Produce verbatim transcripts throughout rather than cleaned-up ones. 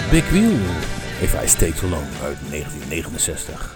Big Wheel, If I Stay Too Long uit negentien negenenzestig.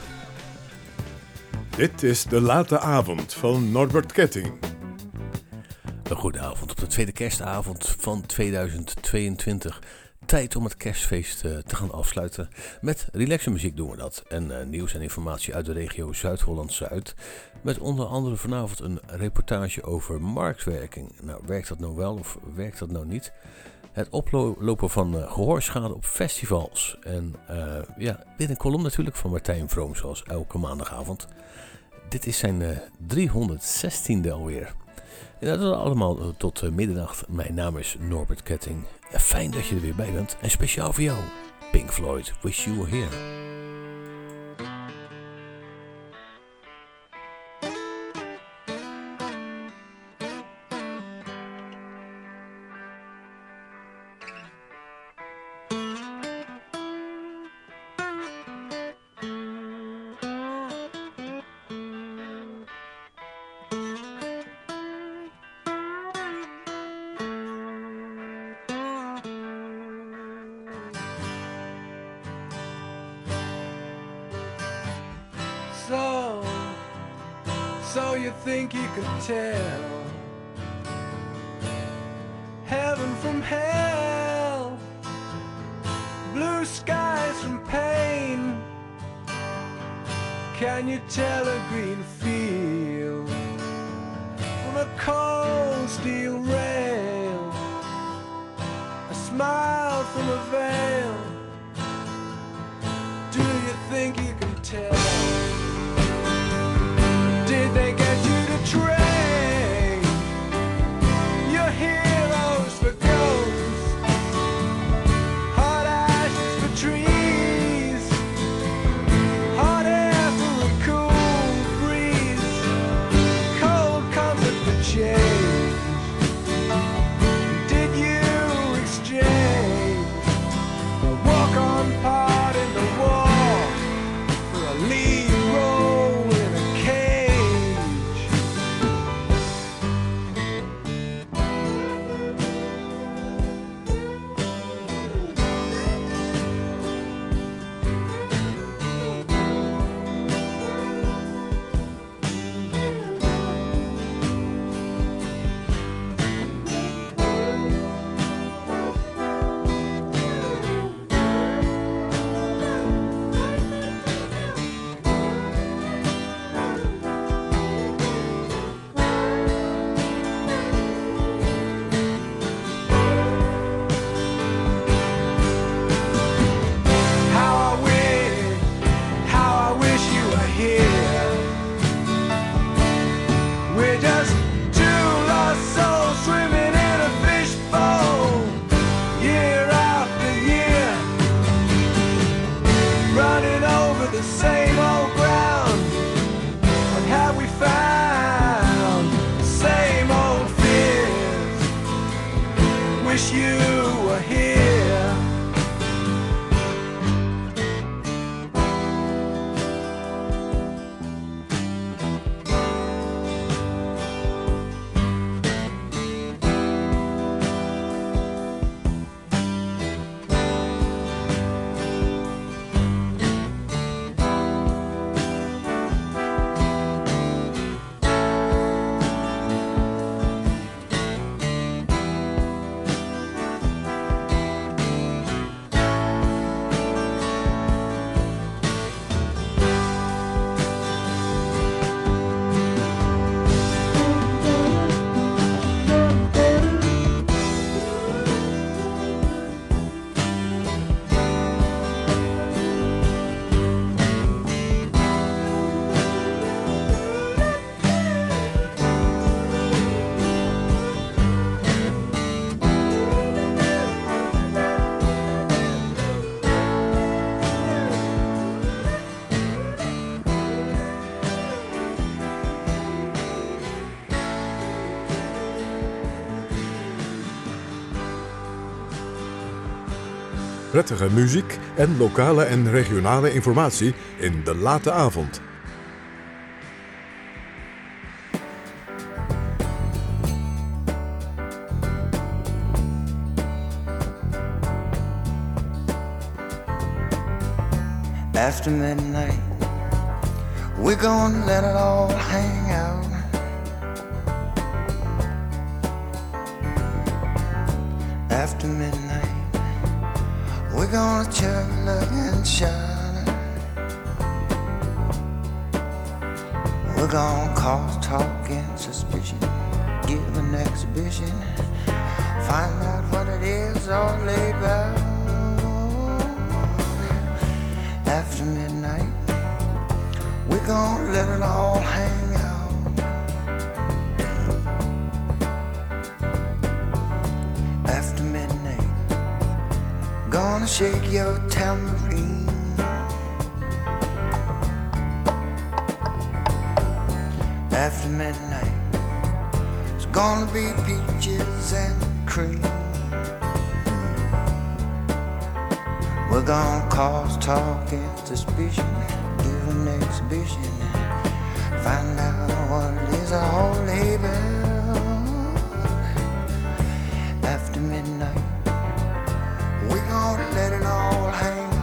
Dit is de late avond van Norbert Ketting. Een goede avond op de tweede kerstavond van tweeduizend tweeëntwintig. Tijd om het kerstfeest uh, te gaan afsluiten. Met relaxe muziek doen we dat. En uh, nieuws en informatie uit de regio Zuid-Holland-Zuid. Met onder andere vanavond een reportage over marktwerking. Nou, werkt dat nou wel of werkt dat nou niet? Het oplopen van uh, gehoorschade op festivals. En uh, ja, weer een column natuurlijk van Martijn Vroom, zoals elke maandagavond. Dit is zijn uh, driehonderdzestiende alweer. En dat is allemaal uh, tot uh, middernacht. Mijn naam is Norbert Ketting. Fijn dat je er weer bij bent. En speciaal voor jou, Pink Floyd, Wish You Were Here. So, so you think you can tell heaven from hell, blue skies from pain? Can you tell a green field from a cold steel rail, a smile from a veil? Do you think you can tell? Did they get you to train your heroes for ghosts, hot ashes for trees, hot air for a cool breeze, cold comfort for change? Did you exchange a walk-on part in the war for a lead role in a cage? How I wish, how I wish you were here. We're just two lost souls swimming in a fishbowl, year after year, running over the same old ground. What have we found? Same old fears. Wish you were here. Prettige muziek en lokale en regionale informatie in de late avond. After midnight, we're gonna let it all hang out. After midnight, we're gonna chug and shine. We're gonna cause talk and suspicion, give an exhibition, find out what it is all about. After midnight, we're gonna let it all hang out. After midnight, gonna shake your tambourine. After midnight, it's gonna be peaches and cream. We're gonna cause talk and suspicion, give an exhibition, find out what it is all about. After midnight, we're gonna let it all hang out.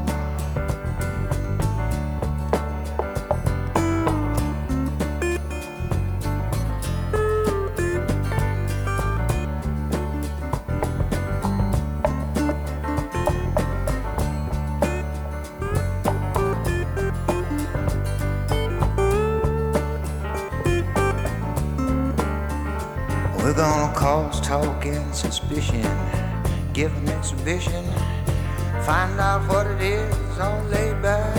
We're gonna cause talk and suspicion, give an exhibition, find out what it is all laid back.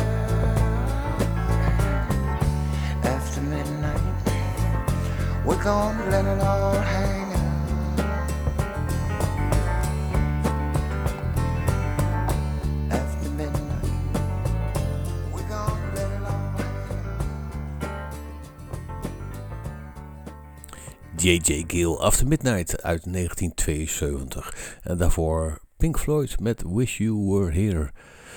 After midnight, we're gonna let it all hang out. After midnight, we're gonna let it all hang out. J J. Gill, After Midnight uit negentien tweeënzeventig. En daarvoor Pink Floyd met Wish You Were Here.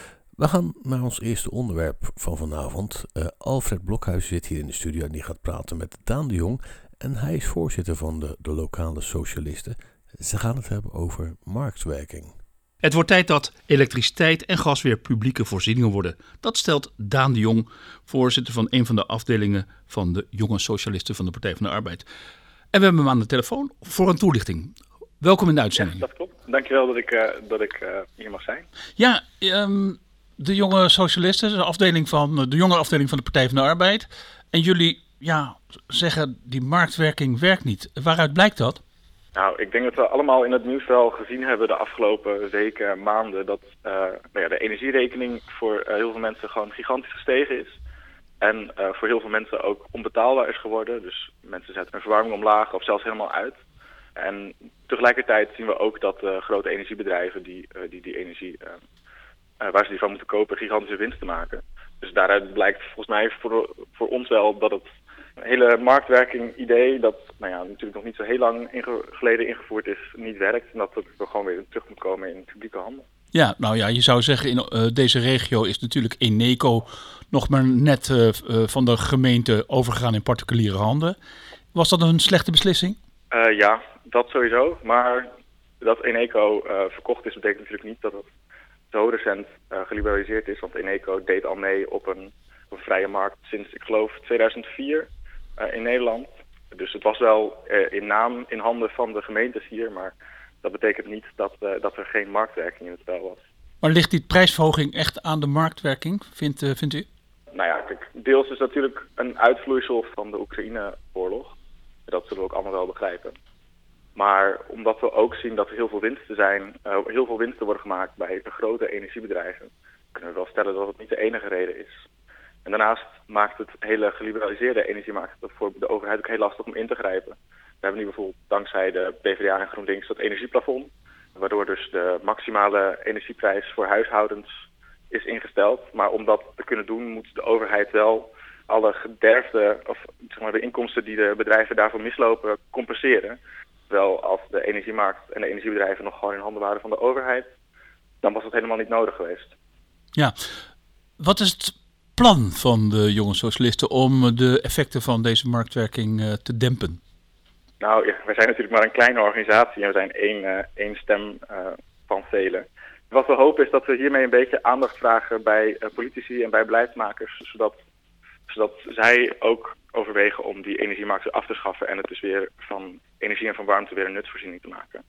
We gaan naar ons eerste onderwerp van vanavond. Uh, Alfred Blokhuis zit hier in de studio en die gaat praten met Daan de Jong. En hij is voorzitter van de, de lokale socialisten. Ze gaan het hebben over marktwerking. Het wordt tijd dat elektriciteit en gas weer publieke voorzieningen worden. Dat stelt Daan de Jong, voorzitter van een van de afdelingen van de jonge socialisten van de Partij van de Arbeid. En we hebben hem aan de telefoon voor een toelichting. Welkom in de uitzending. Ja, dat klopt. Dankjewel dat ik, uh, dat ik uh, hier mag zijn. Ja, um, de jonge socialisten, de, afdeling van, de jonge afdeling van de Partij van de Arbeid. En jullie ja, zeggen die marktwerking werkt niet. Waaruit blijkt dat? Nou, ik denk dat we allemaal in het nieuws wel gezien hebben de afgelopen weken, maanden, dat uh, nou ja, de energierekening voor uh, heel veel mensen gewoon gigantisch gestegen is. En uh, voor heel veel mensen ook onbetaalbaar is geworden. Dus mensen zetten hun verwarming omlaag of zelfs helemaal uit. En tegelijkertijd zien we ook dat uh, grote energiebedrijven die, uh, die die energie, uh, uh, waar ze die van moeten kopen, gigantische winsten maken. Dus daaruit blijkt volgens mij voor, voor ons wel dat het hele marktwerking idee, dat nou ja, natuurlijk nog niet zo heel lang inge- geleden ingevoerd is, niet werkt. En dat het er gewoon weer terug moet komen in publieke handen. Ja, nou ja, je zou zeggen in uh, deze regio is natuurlijk Eneco nog maar net uh, uh, van de gemeente overgegaan in particuliere handen. Was dat een slechte beslissing? Uh, ja, dat sowieso. Maar dat Eneco uh, verkocht is, betekent natuurlijk niet dat het zo recent uh, geliberaliseerd is. Want Eneco deed al mee op een, op een vrije markt sinds, ik geloof, tweeduizend vier uh, in Nederland. Dus het was wel uh, in naam in handen van de gemeentes hier, maar dat betekent niet dat, uh, dat er geen marktwerking in het spel was. Maar ligt die prijsverhoging echt aan de marktwerking, vindt, uh, vindt u? Nou ja, kijk, deels is natuurlijk een uitvloeisel van de Oekraïne-oorlog. Dat zullen we ook allemaal wel begrijpen. Maar omdat we ook zien dat er heel veel winsten zijn, uh, heel veel winsten worden gemaakt bij de grote energiebedrijven, kunnen we wel stellen dat het niet de enige reden is. En daarnaast maakt het hele geliberaliseerde energiemarkt het voor de overheid ook heel lastig om in te grijpen. We hebben nu bijvoorbeeld dankzij de P v d A en GroenLinks dat energieplafond, waardoor dus de maximale energieprijs voor huishoudens is ingesteld. Maar om dat te kunnen doen moet de overheid wel alle gederfde, of zeg maar de inkomsten die de bedrijven daarvoor mislopen, compenseren. Terwijl als de energiemarkt en de energiebedrijven nog gewoon in handen waren van de overheid, dan was dat helemaal niet nodig geweest. Ja, wat is het plan van de jonge socialisten om de effecten van deze marktwerking uh, te dempen? Nou, ja, wij zijn natuurlijk maar een kleine organisatie en we zijn één, uh, één stem uh, van velen. Wat we hopen is dat we hiermee een beetje aandacht vragen bij uh, politici en bij beleidsmakers, zodat, zodat zij ook overwegen om die energiemarkt af te schaffen en het dus weer van energie en van warmte weer een nutsvoorziening te maken.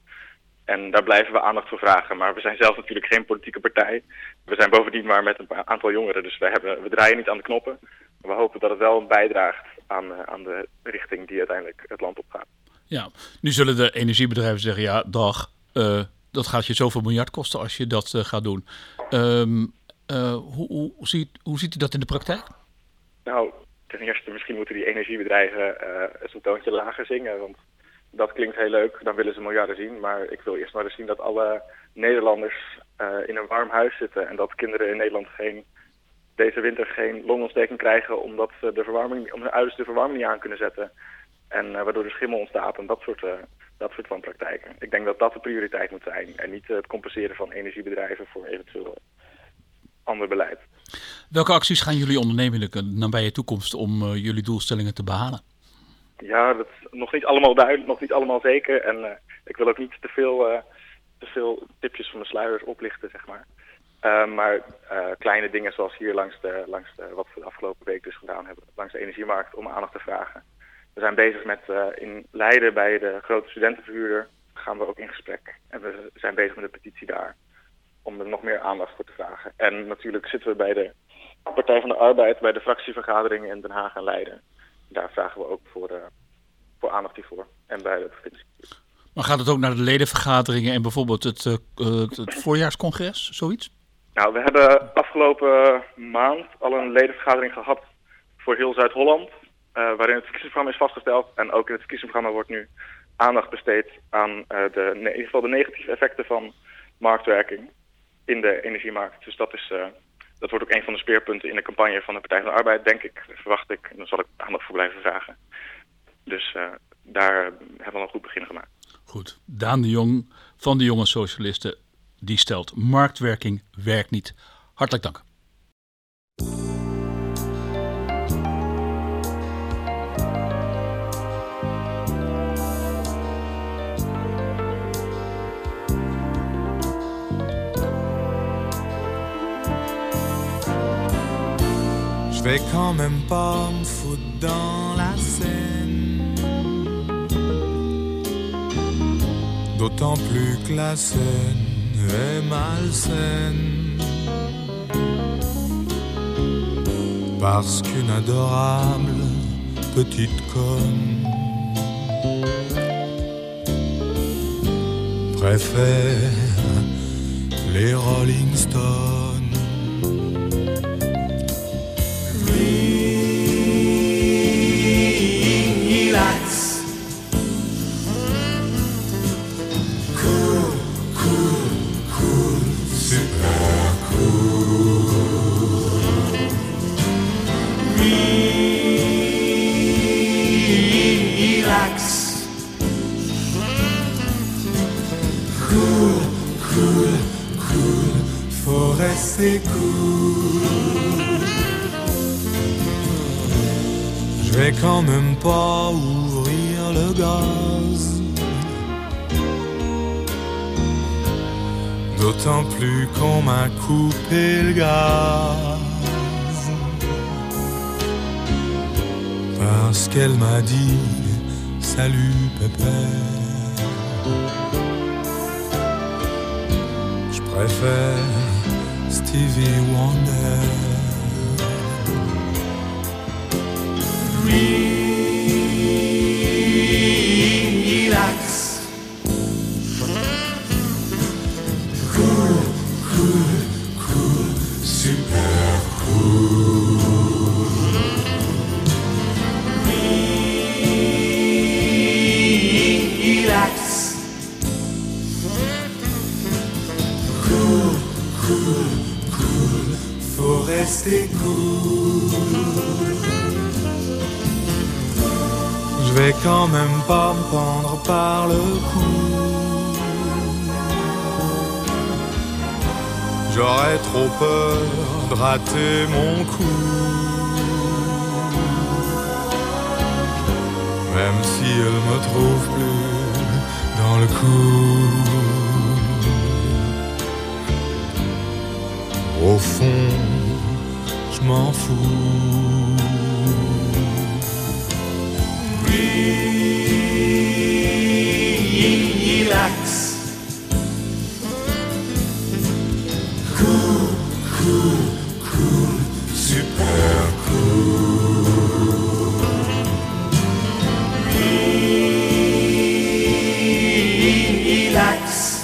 En daar blijven we aandacht voor vragen. Maar we zijn zelf natuurlijk geen politieke partij. We zijn bovendien maar met een aantal jongeren. Dus we, hebben, we draaien niet aan de knoppen. Maar we hopen dat het wel bijdraagt aan, uh, aan de richting die uiteindelijk het land opgaat. Ja, nu zullen de energiebedrijven zeggen, ja, dag, uh, dat gaat je zoveel miljard kosten als je dat uh, gaat doen. Um, uh, hoe, hoe, ziet, hoe ziet u dat in de praktijk? Nou, ten eerste misschien moeten die energiebedrijven uh, eens een toontje lager zingen. Want dat klinkt heel leuk, dan willen ze miljarden zien. Maar ik wil eerst maar eens zien dat alle Nederlanders uh, in een warm huis zitten. En dat kinderen in Nederland geen, deze winter geen longontsteking krijgen omdat ze de verwarming, om hun ouders de verwarming niet aan kunnen zetten. En uh, waardoor de schimmel ontstaat en dat soort, uh, dat soort van praktijken. Ik denk dat dat de prioriteit moet zijn. En niet uh, het compenseren van energiebedrijven voor eventueel ander beleid. Welke acties gaan jullie ondernemen in de nabije toekomst om uh, jullie doelstellingen te behalen? Ja, dat is nog niet allemaal duidelijk, nog niet allemaal zeker. En uh, ik wil ook niet te veel, uh, te veel tipjes van de sluiers oplichten, zeg maar. Uh, maar uh, kleine dingen zoals hier langs, de, langs de, wat we de afgelopen week dus gedaan hebben, langs de energiemarkt, om aandacht te vragen. We zijn bezig met uh, in Leiden bij de grote studentenverhuurder, gaan we ook in gesprek. En we zijn bezig met een petitie daar, om er nog meer aandacht voor te vragen. En natuurlijk zitten we bij de Partij van de Arbeid, bij de fractievergaderingen in Den Haag en Leiden. Daar vragen we ook voor, uh, voor aandacht hiervoor. En bij de provincie. Maar gaat het ook naar de ledenvergaderingen en bijvoorbeeld het, uh, het, het voorjaarscongres, zoiets? Nou, we hebben afgelopen maand al een ledenvergadering gehad voor heel Zuid-Holland. Uh, waarin het verkiezingsprogramma is vastgesteld. En ook in het verkiezingsprogramma wordt nu aandacht besteed aan uh, de, in ieder geval de negatieve effecten van marktwerking in de energiemarkt. Dus dat is... Uh, Dat wordt ook een van de speerpunten in de campagne van de Partij van de Arbeid, denk ik, verwacht ik. En daar zal ik aandacht voor blijven vragen. Dus uh, daar hebben we al een goed begin gemaakt. Goed. Daan de Jong van de Jonge Socialisten, die stelt marktwerking werkt niet. Hartelijk dank. Je vais quand même pas me foutre dans la Seine, d'autant plus que la Seine est malsaine, parce qu'une adorable petite conne préfère les Rolling Stones. Relax. Cool, cool, cool, super cool. Relax. Cool, cool, cool, faut rester cool. Je vais quand même pas ouvrir le gaz, d'autant plus qu'on m'a coupé le gaz, parce qu'elle m'a dit salut pépère. Je préfère Stevie Wonder. Relax. Cool, cool, cool, super cool. Relax. Cool, cool, cool, faut rester cool. Je vais quand même pas me prendre par le cou. J'aurais trop peur de rater mon coup, même si elle me trouve plus dans le coup. m'en fous. Relax. Cool, cool, cool, super cool. Relax.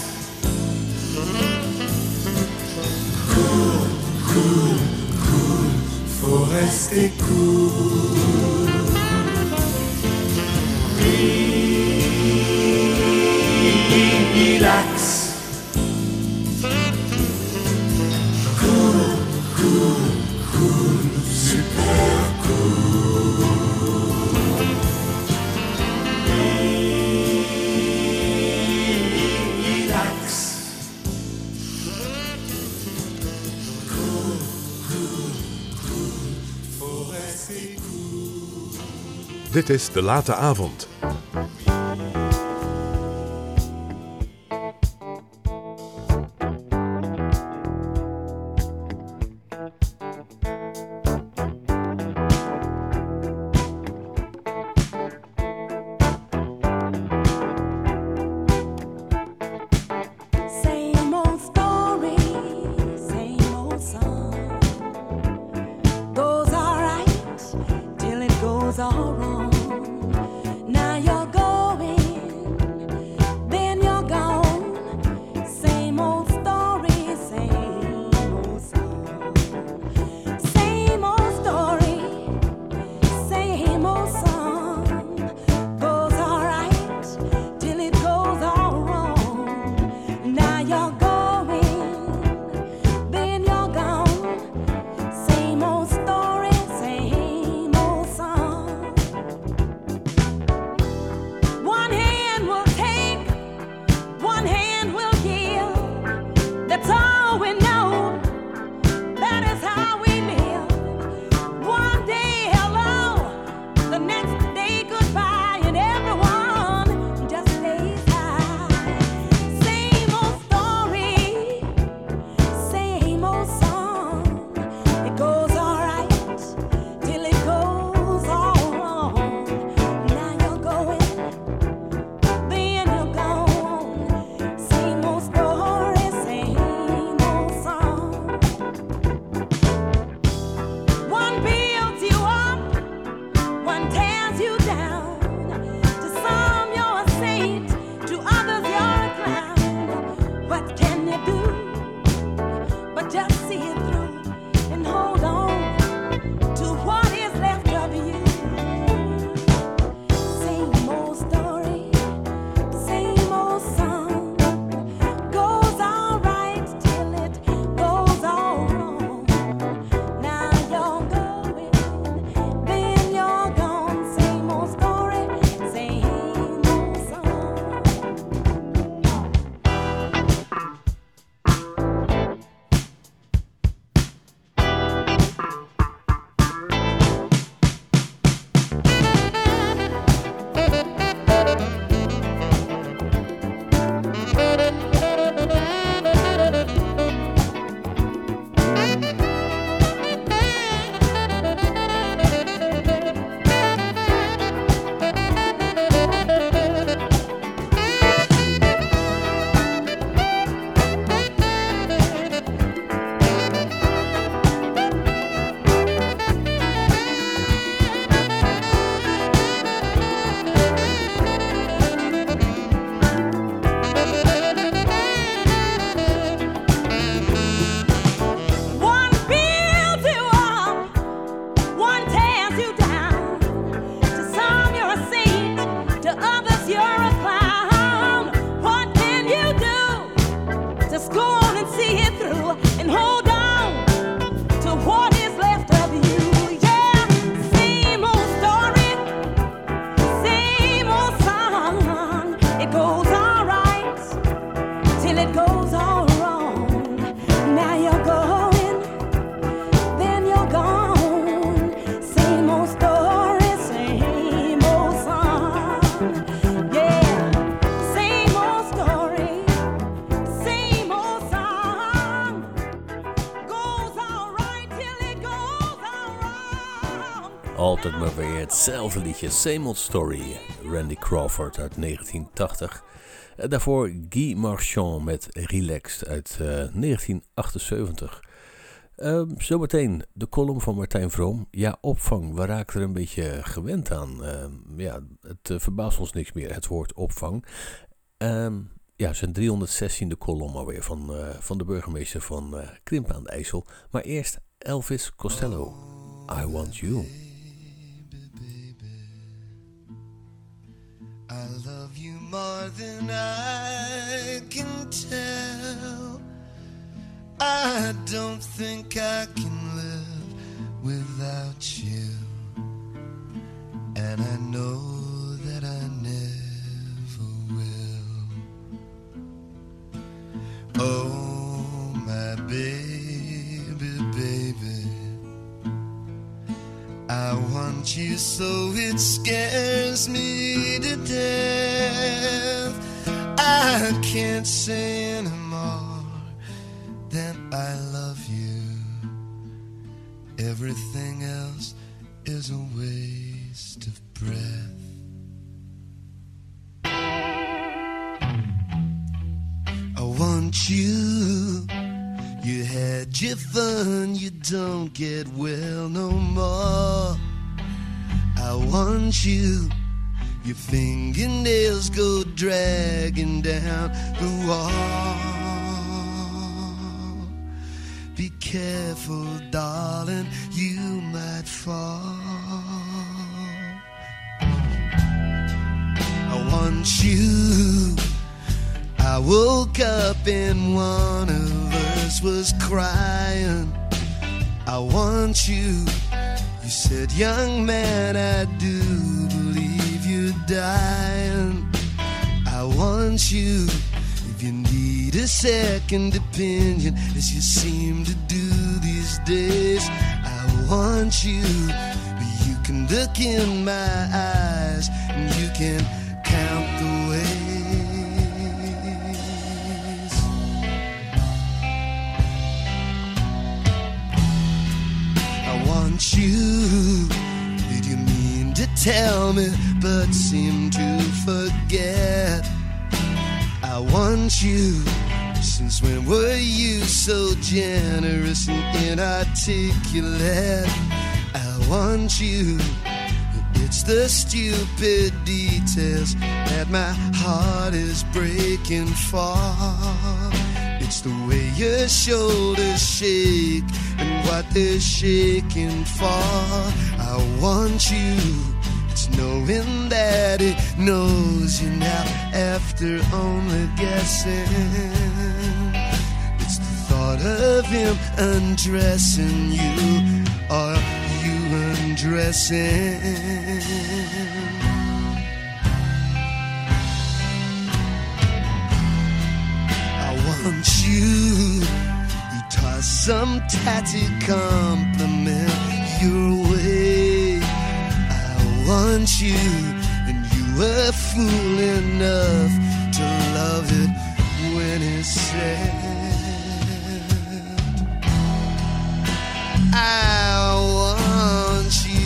Cool, cool, cool, faut rester cool. Relax. Cool, cool, cool, super cool. Relax. Cool, cool, cool, faut rester cool. Dit is De Late Avond. Same old story, same old song. Goes all right till it goes all wrong. Now you're going, then you're gone. Same old story, same old song. Same old story, same old song. Goes all right till it goes all wrong. Now you're going, then you're gone. Same old story, same old song. One hand will take, one hand will give. That's all we know. That is how we live. One day hello, the next day goodbye, and everyone just stays high. Same old story, same old song. It goes all right till it goes all wrong. Now you're going, then you're gone. Same old story, same old song. One builds you up, one tears you down. To some you're a saint, to others you're a clown. What can you do but just see it through and hold on to what is left of you? Same old story, same old song. Goes all right till it goes all wrong. Now you're going, then you're gone. Same old story, same old song. One builds you up, one tears you down. To some you're a saint, to others you're a clown. What can you do? Just go on and see it through and hold on to what is left of you. Yeah, same old story, same old song. It goes all right till it goes all wrong. Now you're going, then you're gone. Same old story, same old song. Yeah, same old story, same old song. Goes all right till it goes Altijd maar weer hetzelfde liedje, Same Old Story. Randy Crawford uit negentien tachtig. En daarvoor Guy Marchand met Relaxed uit uh, negentien achtenzeventig. Uh, zometeen de column van Martijn Vroom. Ja, opvang, we raken er een beetje gewend aan. Uh, ja, het uh, verbaast ons niks meer, het woord opvang. Uh, ja, zijn driehonderdzestiende column alweer van, uh, van de burgemeester van uh, Krimpen aan de IJssel. Maar eerst Elvis Costello, I Want You. I love you more than I can tell. I don't think I can live without you. And I know that I never will. Oh, my baby, baby, I want you so it scares me to death. I can't say anymore that I love you. Everything else is a waste of breath. I want you. You had your fun, you don't get well no more. I want you. Your fingernails go dragging down the wall. Be careful, darling, you might fall. I want you. I woke up and one of us was crying. I want you. You said, young man, I do believe you're dying. I want you. If you need a second opinion, as you seem to do these days, I want you. You can look in my eyes and you can count the ways. You, did you mean to tell me but seem to forget? I want you. Since when were you so generous and inarticulate? I want you. It's the stupid details that my heart is breaking for. It's the way your shoulders shake and what they're shaking for. I want you. It's knowing that it knows you now after only guessing. It's the thought of him undressing you or you undressing. I want you. You toss some tatty compliment your way. I want you, and you were fool enough to love it when it's said. I want you.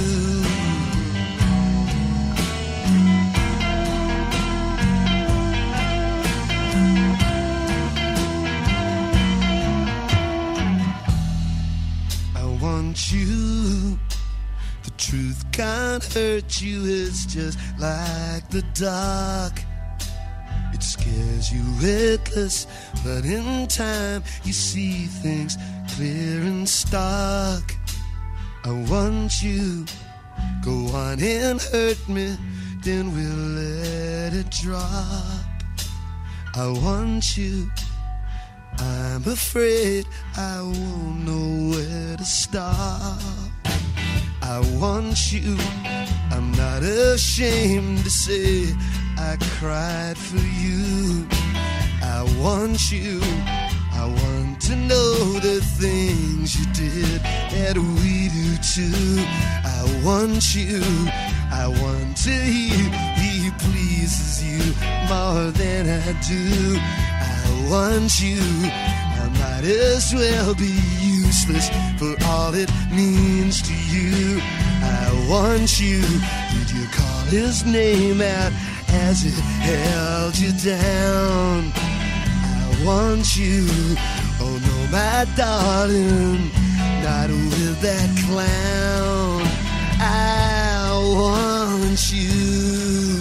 You, the truth can't hurt you, it's just like the dark. It scares you reckless, but in time you see things clear and stark. I want you, go on and hurt me, then we'll let it drop. I want you. I'm afraid I won't know where to stop. I want you. I'm not ashamed to say I cried for you. I want you. I want to know the things you did that we do too. I want you. I want to hear he pleases you more than I do. I want you. I might as well be you useless for all it means to you. I want you. Did you call his name out as it held you down? I want you. Oh no, my darling, not with that clown. I want you.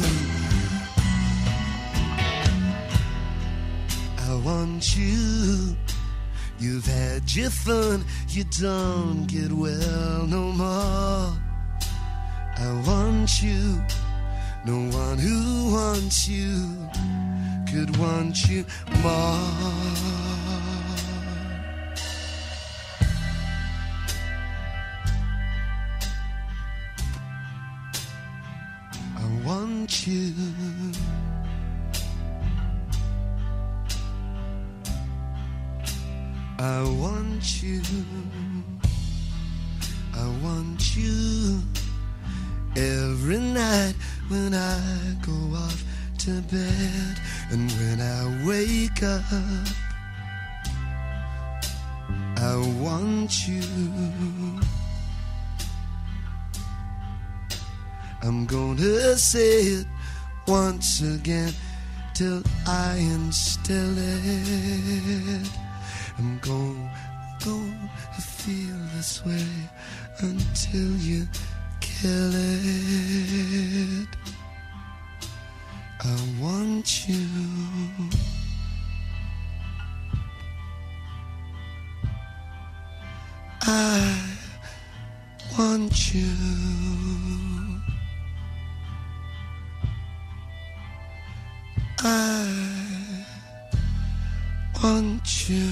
I want you. You've had your fun, you don't get well no more. I want you. No one who wants you could want you more. I want you. I want you. I want you. Every night when I go off to bed and when I wake up, I want you. I'm gonna say it once again till I instill it. I'm gonna, gonna feel this way until you kill it. I want you. I want you. I want you.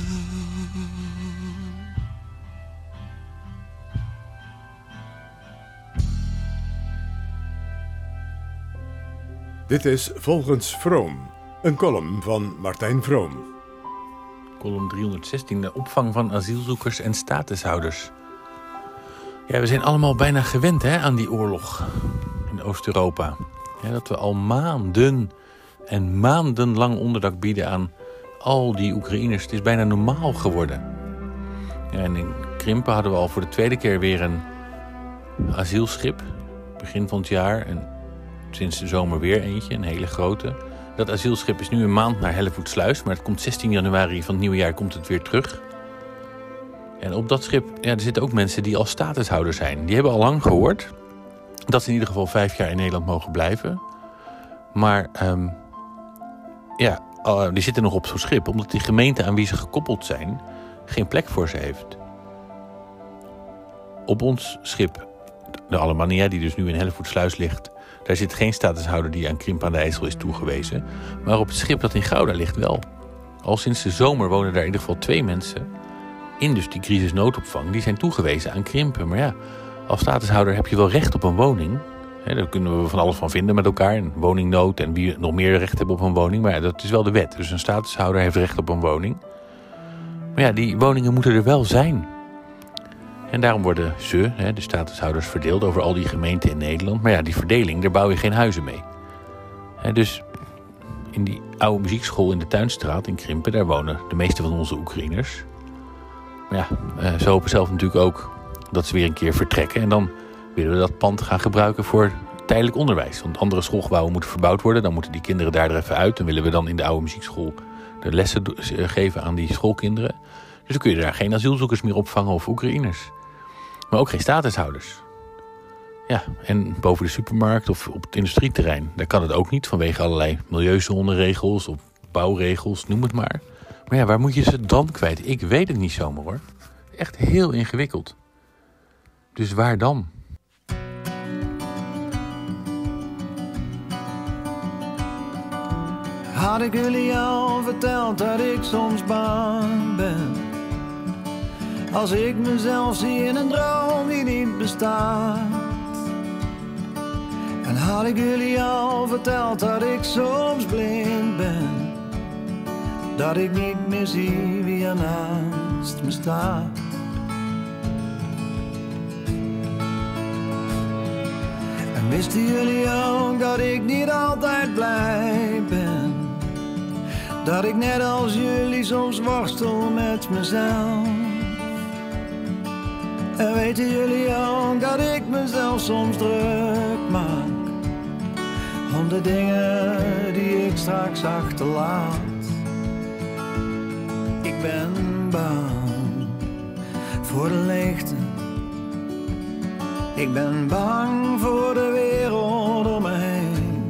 Dit is Volgens Vroom, een column van Martijn Vroom. Column driehonderdzestien, de opvang van asielzoekers en statushouders. Ja, we zijn allemaal bijna gewend hè, aan die oorlog in Oost-Europa. Ja, dat we al maanden en maandenlang onderdak bieden aan al die Oekraïners. Het is bijna normaal geworden. Ja, en in Krimpen hadden we al voor de tweede keer weer een asielschip. Begin van het jaar en sinds de zomer weer eentje, een hele grote. Dat asielschip is nu een maand naar Hellevoetsluis, maar het komt zestien januari van het nieuwe jaar komt het weer terug. En op dat schip ja, er zitten ook mensen die al statushouder zijn. Die hebben al lang gehoord dat ze in ieder geval vijf jaar in Nederland mogen blijven. Maar um, ja, uh, die zitten nog op zo'n schip, omdat die gemeente aan wie ze gekoppeld zijn geen plek voor ze heeft. Op ons schip, de Alemannia, die dus nu in Hellevoetsluis ligt, daar zit geen statushouder die aan Krimpen aan de IJssel is toegewezen. Maar op het schip dat in Gouda ligt wel. Al sinds de zomer wonen daar in ieder geval twee mensen in dus die crisisnoodopvang. Die zijn toegewezen aan Krimpen. Maar ja, als statushouder heb je wel recht op een woning. He, daar kunnen we van alles van vinden met elkaar. Een woningnood en wie nog meer recht hebben op een woning. Maar ja, dat is wel de wet. Dus een statushouder heeft recht op een woning. Maar ja, die woningen moeten er wel zijn. En daarom worden ze, de statushouders, verdeeld over al die gemeenten in Nederland. Maar ja, die verdeling, daar bouw je geen huizen mee. Dus in die oude muziekschool in de Tuinstraat in Krimpen, daar wonen de meeste van onze Oekraïners. Maar ja, ze hopen zelf natuurlijk ook dat ze weer een keer vertrekken. En dan willen we dat pand gaan gebruiken voor tijdelijk onderwijs. Want andere schoolgebouwen moeten verbouwd worden. Dan moeten die kinderen daar er even uit. Dan willen we dan in de oude muziekschool de lessen geven aan die schoolkinderen. Dus dan kun je daar geen asielzoekers meer opvangen of Oekraïners. Maar ook geen statushouders. Ja, en boven de supermarkt of op het industrieterrein, daar kan het ook niet vanwege allerlei milieuzoneregels of bouwregels, noem het maar. Maar ja, waar moet je ze dan kwijt? Ik weet het niet zomaar hoor. Echt heel ingewikkeld. Dus waar dan? Had ik jullie al verteld dat ik soms bang ben? Als ik mezelf zie in een droom die niet bestaat. En had ik jullie al verteld dat ik soms blind ben? Dat ik niet meer zie wie er naast me staat. En wisten jullie ook dat ik niet altijd blij ben? Dat ik net als jullie soms worstel met mezelf. En weten jullie ook dat ik mezelf soms druk maak om de dingen die ik straks achterlaat. Ik ben bang voor de leegte. Ik ben bang voor de wereld om me heen.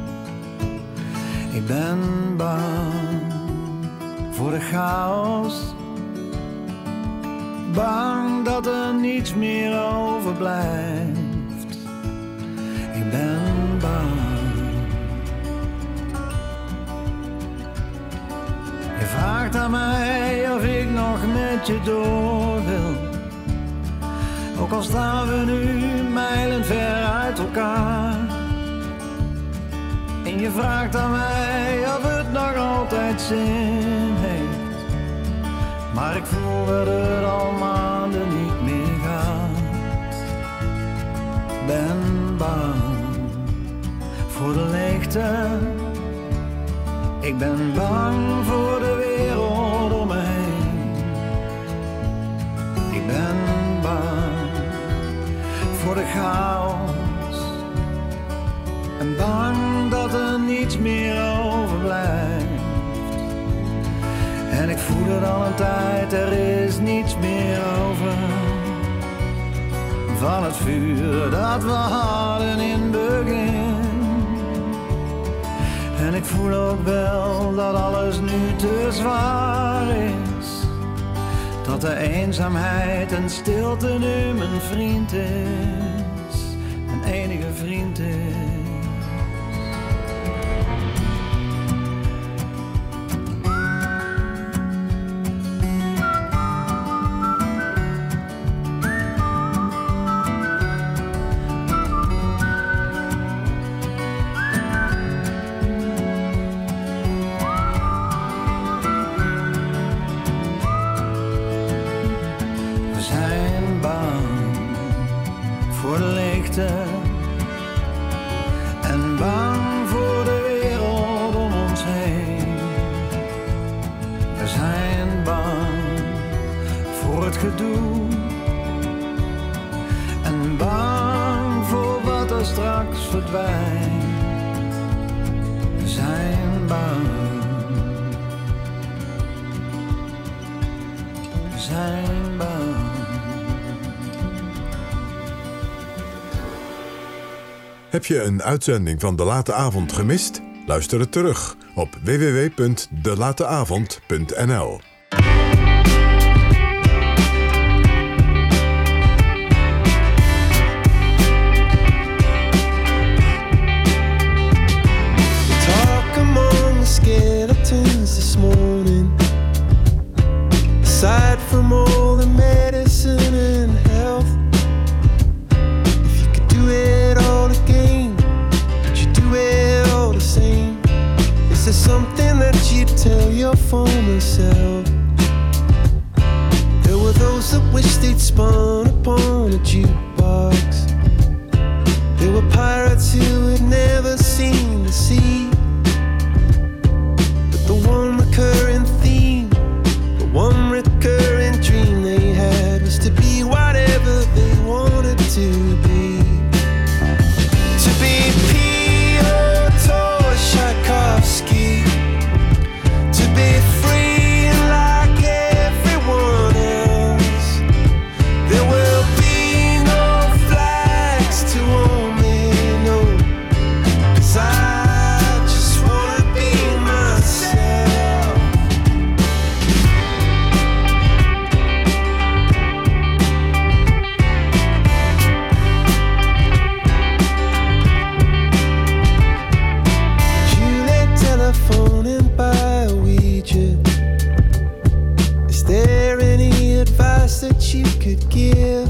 Ik ben bang voor de chaos. Bang dat er niets meer overblijft. Ik ben bang. Je vraagt aan mij of ik nog met je door wil. Ook al staan we nu mijlen ver uit elkaar. En je vraagt aan mij of het nog altijd zin heeft. Maar ik voel dat het al maanden niet meer gaat. Ben bang voor de leegte. Ik ben bang voor de wereld om me heen. Ik ben bang voor de chaos. En bang dat er niets meer overblijft. En ik voel het al een tijd, er is niets meer over. Van het vuur dat we hadden in het begin. En ik voel ook wel dat alles nu te zwaar is. Dat de eenzaamheid en stilte nu mijn vriend is. Mijn enige vriend is. En bang voor de wereld om ons heen. We zijn bang voor het gedoe. En bang voor wat er straks verdwijnt. We zijn bang. We zijn bang. Heb je een uitzending van De Late Avond gemist? Luister het terug op w w w punt de late avond punt n l. Talk among the skeletons this morning. Aside from all the medicine and health, if you could do it all again, would you do it all the same? Is there something that you'd tell your former self? There were those that wished they'd spun upon a jukebox. There were pirates who had never seen the sea. But the one recurring theme, the one recurring dream they had was to be whatever they wanted to be. To be Piotr Tchaikovsky, to be free like everyone else. There will be no flags to only know, 'cause I just wanna be myself. You lay telephoning by a Ouija. Is there any advice that you could give?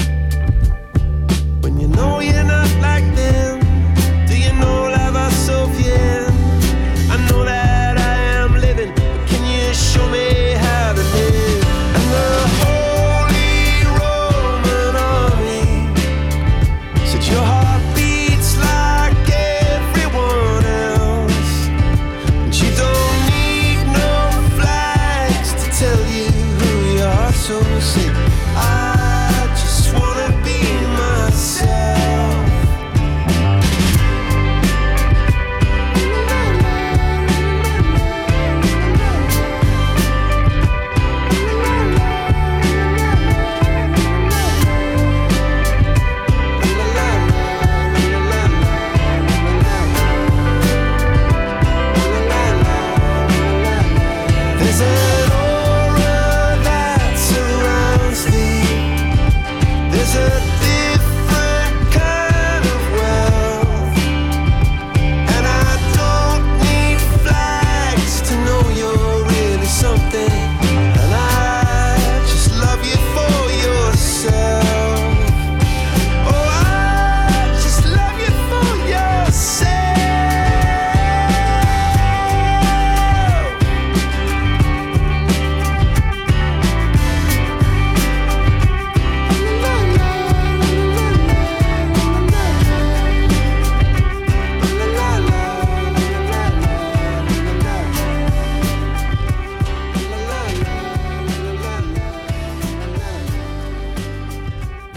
When you know you're not like them, do you know la va so bien? I know that I am living, but can you show me how to live? And the Holy Roman Army said your heart beats like everyone else, and you don't need no flags to tell you who you are. So say, I just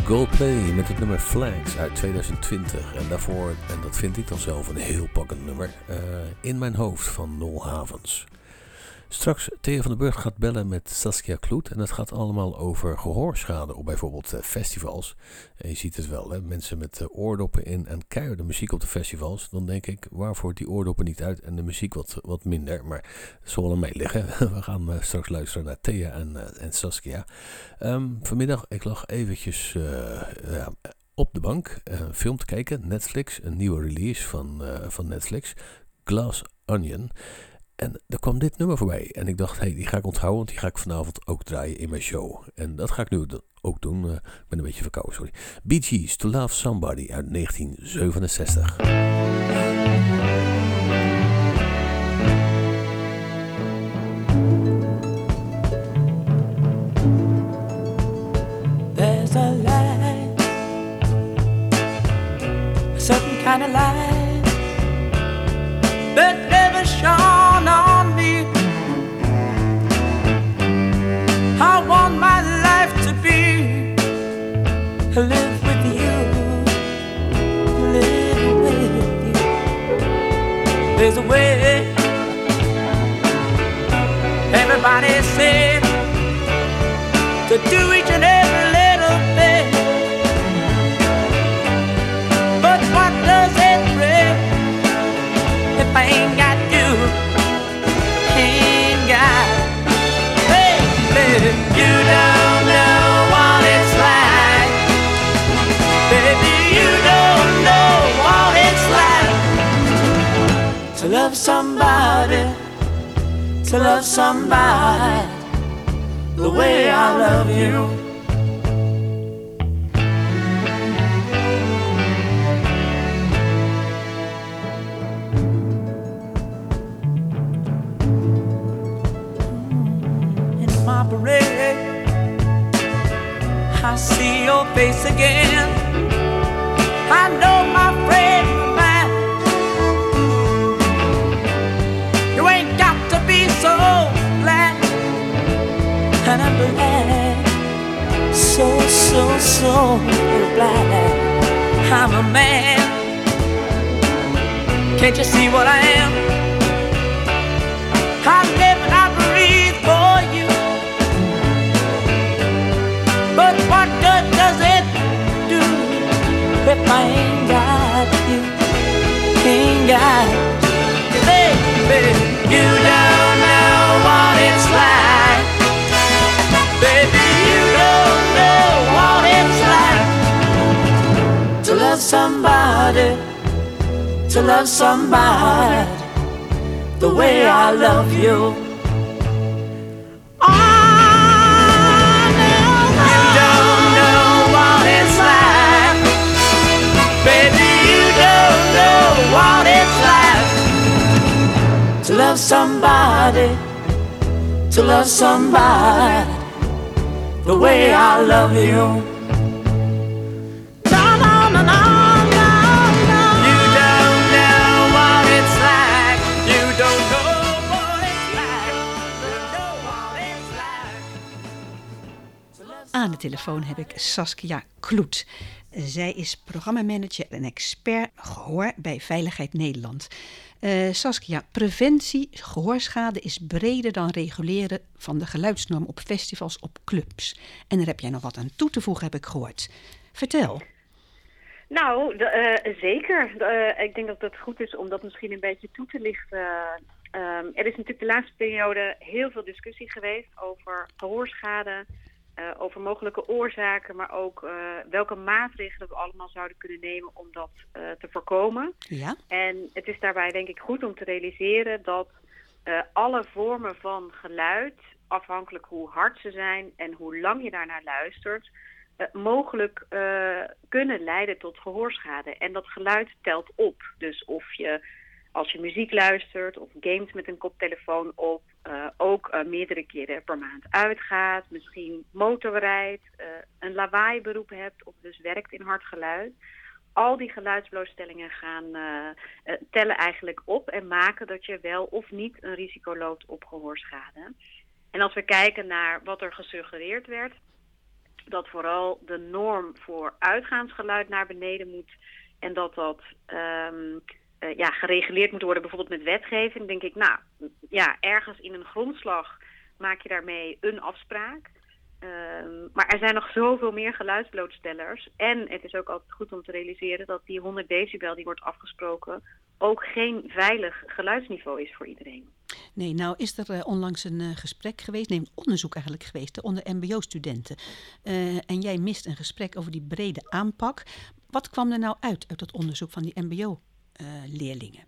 Goldplay met het nummer Flags uit tweeduizend twintig. En daarvoor, en dat vind ik dan zelf een heel pakkend nummer, uh, In Mijn Hoofd van Nol Havens. Straks Thea van den Burg gaat bellen met Saskia Kloet. En het gaat allemaal over gehoorschade op bijvoorbeeld uh, festivals. En je ziet het wel, hè? Mensen met uh, oordoppen in en keiharde muziek op de festivals. Dan denk ik, waarvoor die oordoppen niet uit en de muziek wat, wat minder. Maar dat zal wel aan mij liggen. We gaan uh, straks luisteren naar Thea en, uh, en Saskia. Um, vanmiddag, ik lag eventjes uh, uh, op de bank uh, een film te kijken. Netflix, een nieuwe release van, uh, van Netflix. Glass Onion. En er kwam dit nummer voorbij. En ik dacht, hey, die ga ik onthouden, want die ga ik vanavond ook draaien in mijn show. En dat ga ik nu ook doen. Uh, ik ben een beetje verkouden, sorry. Bee Gees, To Love Somebody uit negentien zevenenzestig. There's a light, a certain kind of light that never shone on me. I want my life to be, live with you, live with you. There's a way, everybody said, to do each and every little thing. But what does it bring if I ain't got you? Ain't got, baby, you don't know what it's like. Baby, you don't know what it's like to love somebody, to love somebody the way I love you. In my parade, I see your face again. I know my friend of mine. You ain't got to be so black. And I'm black, so, so, so black. I'm a man. Can't you see what I am? I live and I breathe for you. But what good does it do if I ain't got you? Ain't got you, baby. You don't know what it's like. Baby, you don't know what it's like to love somebody, to love somebody the way I love you. Oh, no, you don't know what it's like. Baby, you don't know what it's like to love somebody, to love somebody the way I love you. No, no, no, no, no, no. You don't know what it's like. You don't know what it's like. You know what it's like. Aan de telefoon heb ik Saskia Kloet. Zij is programmamanager en expert gehoor bij Veiligheid Nederland. Uh, Saskia, preventie gehoorschade is breder dan reguleren van de geluidsnorm op festivals, op clubs. En daar heb jij nog wat aan toe te voegen, heb ik gehoord. Vertel. Nou, de, uh, zeker. Uh, ik denk dat het goed is om dat misschien een beetje toe te lichten. Uh, um, er is natuurlijk de laatste periode heel veel discussie geweest over gehoorschade, uh, over mogelijke oorzaken, maar ook uh, welke maatregelen we allemaal zouden kunnen nemen om dat uh, te voorkomen. Ja. En het is daarbij denk ik goed om te realiseren dat uh, alle vormen van geluid, afhankelijk hoe hard ze zijn en hoe lang je daarnaar luistert, uh, mogelijk uh, kunnen leiden tot gehoorschade. En dat geluid telt op. Dus of je, als je muziek luistert of gamet met een koptelefoon op, uh, ook uh, meerdere keren per maand uitgaat, misschien motorrijdt, uh, een lawaaiberoep hebt of dus werkt in hard geluid. Al die geluidsblootstellingen gaan uh, uh, tellen eigenlijk op en maken dat je wel of niet een risico loopt op gehoorschade. En als we kijken naar wat er gesuggereerd werd, dat vooral de norm voor uitgaansgeluid naar beneden moet en dat dat um, uh, ja, gereguleerd moet worden, bijvoorbeeld met wetgeving. Denk ik, nou ja, ergens in een grondslag maak je daarmee een afspraak. Um, maar er zijn nog zoveel meer geluidsblootstellers. En het is ook altijd goed om te realiseren dat die honderd decibel die wordt afgesproken ook geen veilig geluidsniveau is voor iedereen. Nee, nou is er uh, onlangs een uh, gesprek geweest, nee, een onderzoek eigenlijk geweest onder mbo-studenten. Uh, en jij mist een gesprek over die brede aanpak. Wat kwam er nou uit uit dat onderzoek van die mbo-leerlingen? Uh,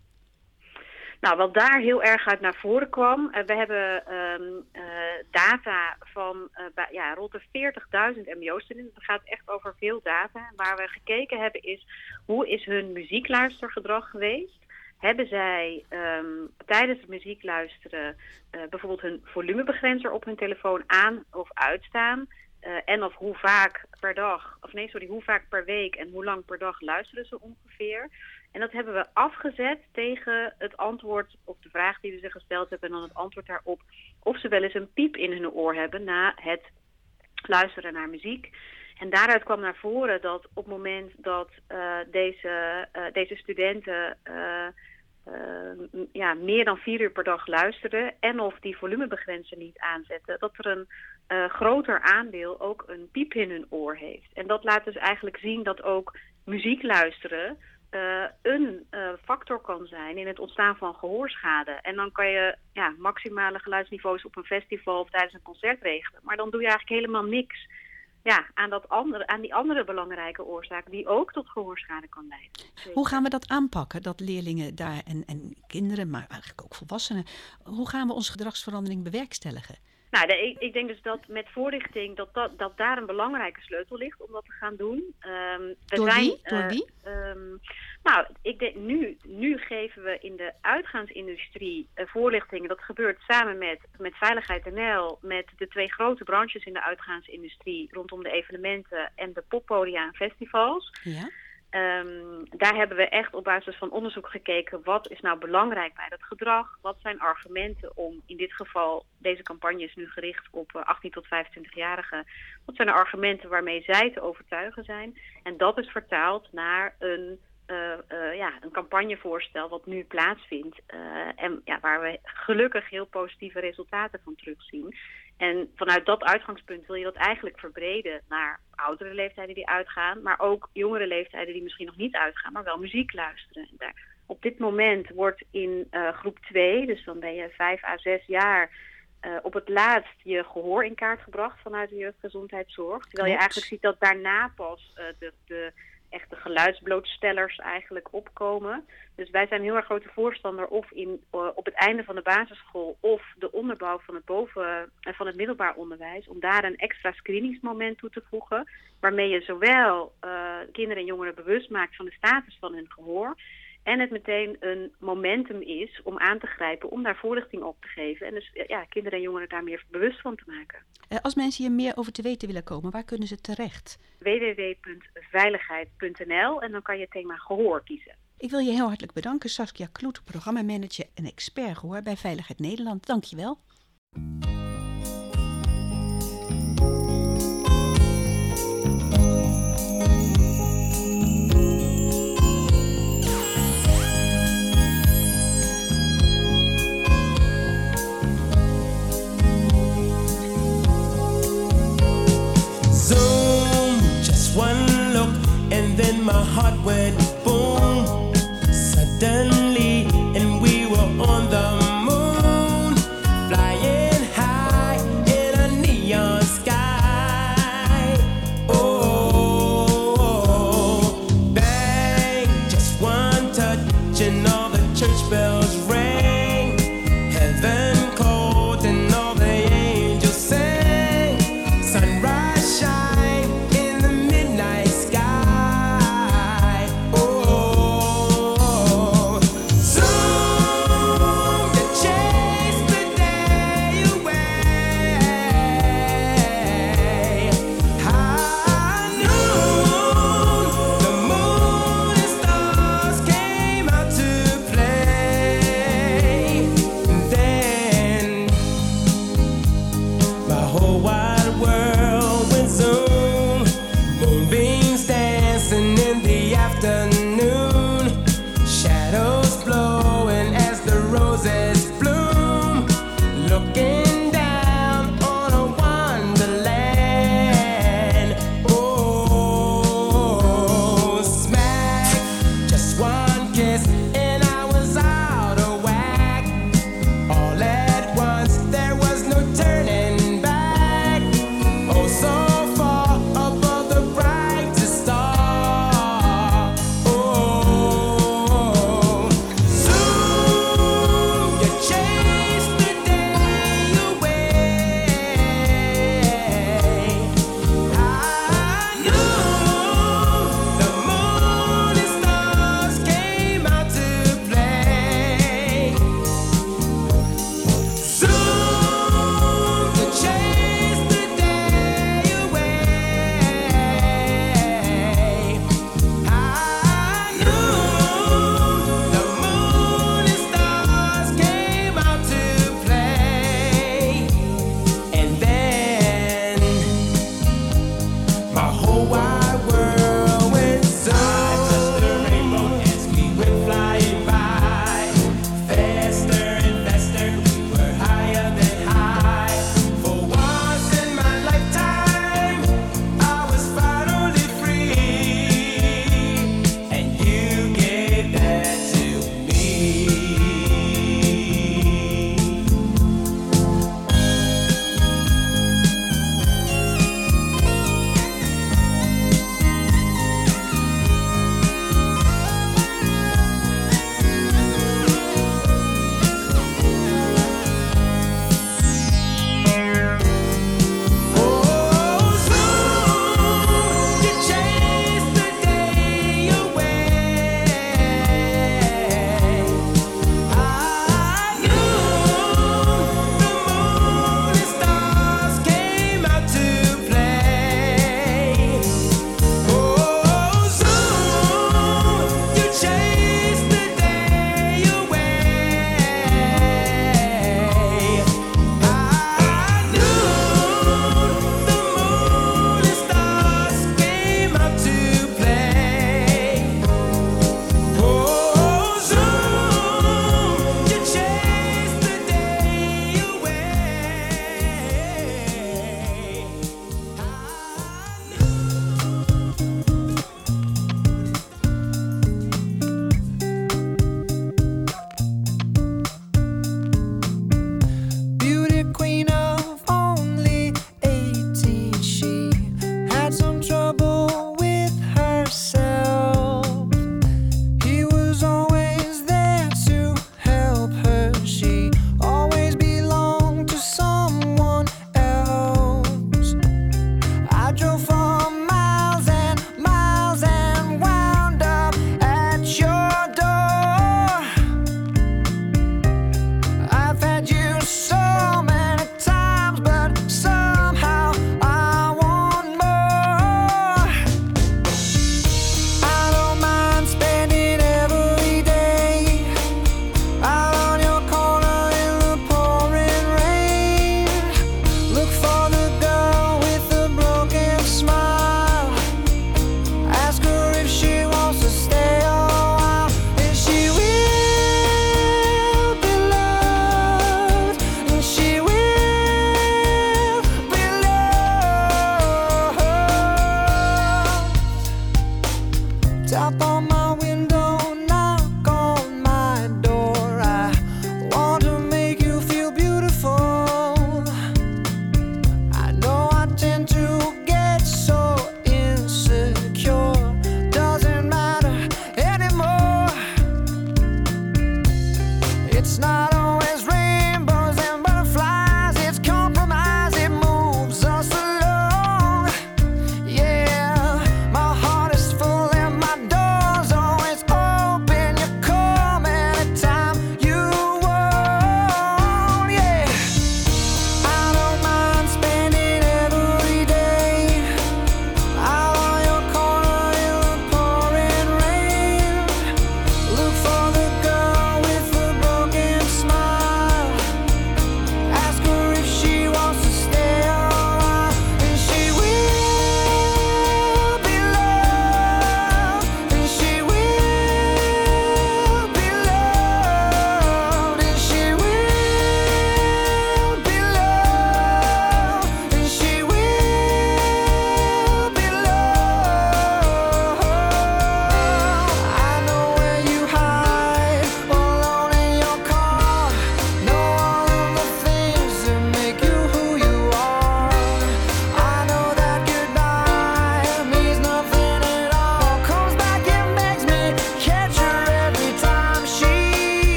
Nou, wat daar heel erg uit naar voren kwam, uh, we hebben um, uh, data van uh, bij, ja, rond de veertigduizend mbo-studenten. Het gaat echt over veel data. Waar we gekeken hebben is, hoe is hun muziekluistergedrag geweest? Hebben zij um, tijdens het muziekluisteren uh, bijvoorbeeld hun volumebegrenzer op hun telefoon aan of uitstaan? Uh, en of hoe vaak per dag, of nee, sorry, hoe vaak per week en hoe lang per dag luisteren ze ongeveer? En dat hebben we afgezet tegen het antwoord, of de vraag die we ze gesteld hebben en dan het antwoord daarop, of ze wel eens een piep in hun oor hebben na het luisteren naar muziek. En daaruit kwam naar voren dat op het moment dat uh, deze, uh, deze studenten uh, uh, ja, meer dan vier uur per dag luisterden en of die volumebegrenzer niet aanzetten, dat er een uh, groter aandeel ook een piep in hun oor heeft. En dat laat dus eigenlijk zien dat ook muziek luisteren Uh, een uh, factor kan zijn in het ontstaan van gehoorschade. En dan kan je ja, maximale geluidsniveaus op een festival of tijdens een concert regelen. Maar dan doe je eigenlijk helemaal niks ja, aan, dat andere, aan die andere belangrijke oorzaak die ook tot gehoorschade kan leiden. Zeker. Hoe gaan we dat aanpakken, dat leerlingen daar en, en kinderen, maar eigenlijk ook volwassenen, hoe gaan we onze gedragsverandering bewerkstelligen? Nou, de, ik, ik denk dus dat met voorlichting dat, dat, dat daar een belangrijke sleutel ligt om dat te gaan doen. Um, we Door zijn, wie? Door uh, wie? Um, nou, ik denk nu, nu geven we in de uitgaansindustrie uh, voorlichting. Dat gebeurt samen met, met Veiligheid N L, met de twee grote branches in de uitgaansindustrie rondom de evenementen en de poppodia en festivals. Ja. Um, daar hebben we echt op basis van onderzoek gekeken, wat is nou belangrijk bij dat gedrag? Wat zijn argumenten om, in dit geval, deze campagne is nu gericht op uh, achttien tot vijfentwintig-jarigen. Wat zijn de argumenten waarmee zij te overtuigen zijn? En dat is vertaald naar een, uh, uh, ja, een campagnevoorstel wat nu plaatsvindt. Uh, en ja, waar we gelukkig heel positieve resultaten van terugzien. En vanuit dat uitgangspunt wil je dat eigenlijk verbreden naar oudere leeftijden die uitgaan, maar ook jongere leeftijden die misschien nog niet uitgaan, maar wel muziek luisteren. En daar, op dit moment wordt in uh, groep twee, dus dan ben je vijf à zes jaar, uh, op het laatst je gehoor in kaart gebracht vanuit de jeugdgezondheidszorg. Terwijl je eigenlijk ziet dat daarna pas uh, de, de echte geluidsblootstellers eigenlijk opkomen. Dus wij zijn heel erg grote voorstander of in, uh, op het einde van de basisschool of de onderbouw van het boven uh, van het middelbaar onderwijs, om daar een extra screeningsmoment toe te voegen, waarmee je zowel uh, kinderen en jongeren bewust maakt van de status van hun gehoor en het meteen een momentum is om aan te grijpen, om daar voorlichting op te geven en dus ja, kinderen en jongeren daar meer bewust van te maken. Als mensen hier meer over te weten willen komen, waar kunnen ze terecht? w w w punt veiligheid punt n l en dan kan je het thema gehoor kiezen. Ik wil je heel hartelijk bedanken, Saskia Kloet, programmamanager en expert gehoor bij Veiligheid Nederland. Dank je wel. One look and then my heart went boom suddenly, and we were on the moon, flying high in a neon sky. Oh, bang, just one touch and all the church bells rang, heaven cold and all the angels sang, sunrise shine whole wide world went zoom.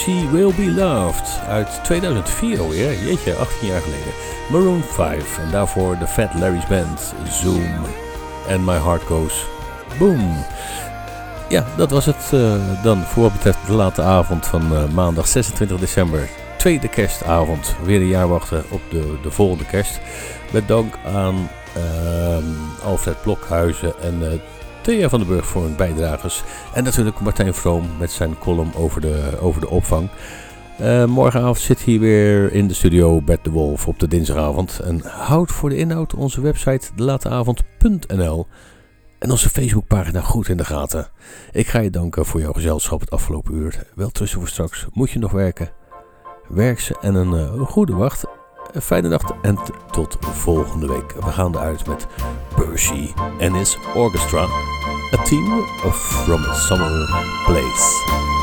She Will Be Loved uit tweeduizend vier alweer. Jeetje, achttien jaar geleden. Maroon vijf en daarvoor de Fat Larry's Band, Zoom en My Heart Goes Boom. Ja, dat was het uh, dan voor wat betreft de late avond van uh, maandag zesentwintig december. Tweede kerstavond. Weer een jaar wachten op de, de volgende kerst. Met dank aan uh, Alfred Blokhuizen en uh, Thea van den Burg voor hun bijdragers. En natuurlijk Martijn Vroom met zijn column over de, over de opvang. Uh, morgenavond zit hier weer in de studio Bert de Wolf op de dinsdagavond. En houd voor de inhoud onze website de lateavond punt n l en onze Facebookpagina goed in de gaten. Ik ga je danken voor jouw gezelschap het afgelopen uur. Wel tussen voor straks. Moet je nog werken? Werk ze en een, uh, een goede wacht. Een fijne nacht en t- tot volgende week. We gaan eruit met Percy and his orchestra. A team from a summer place.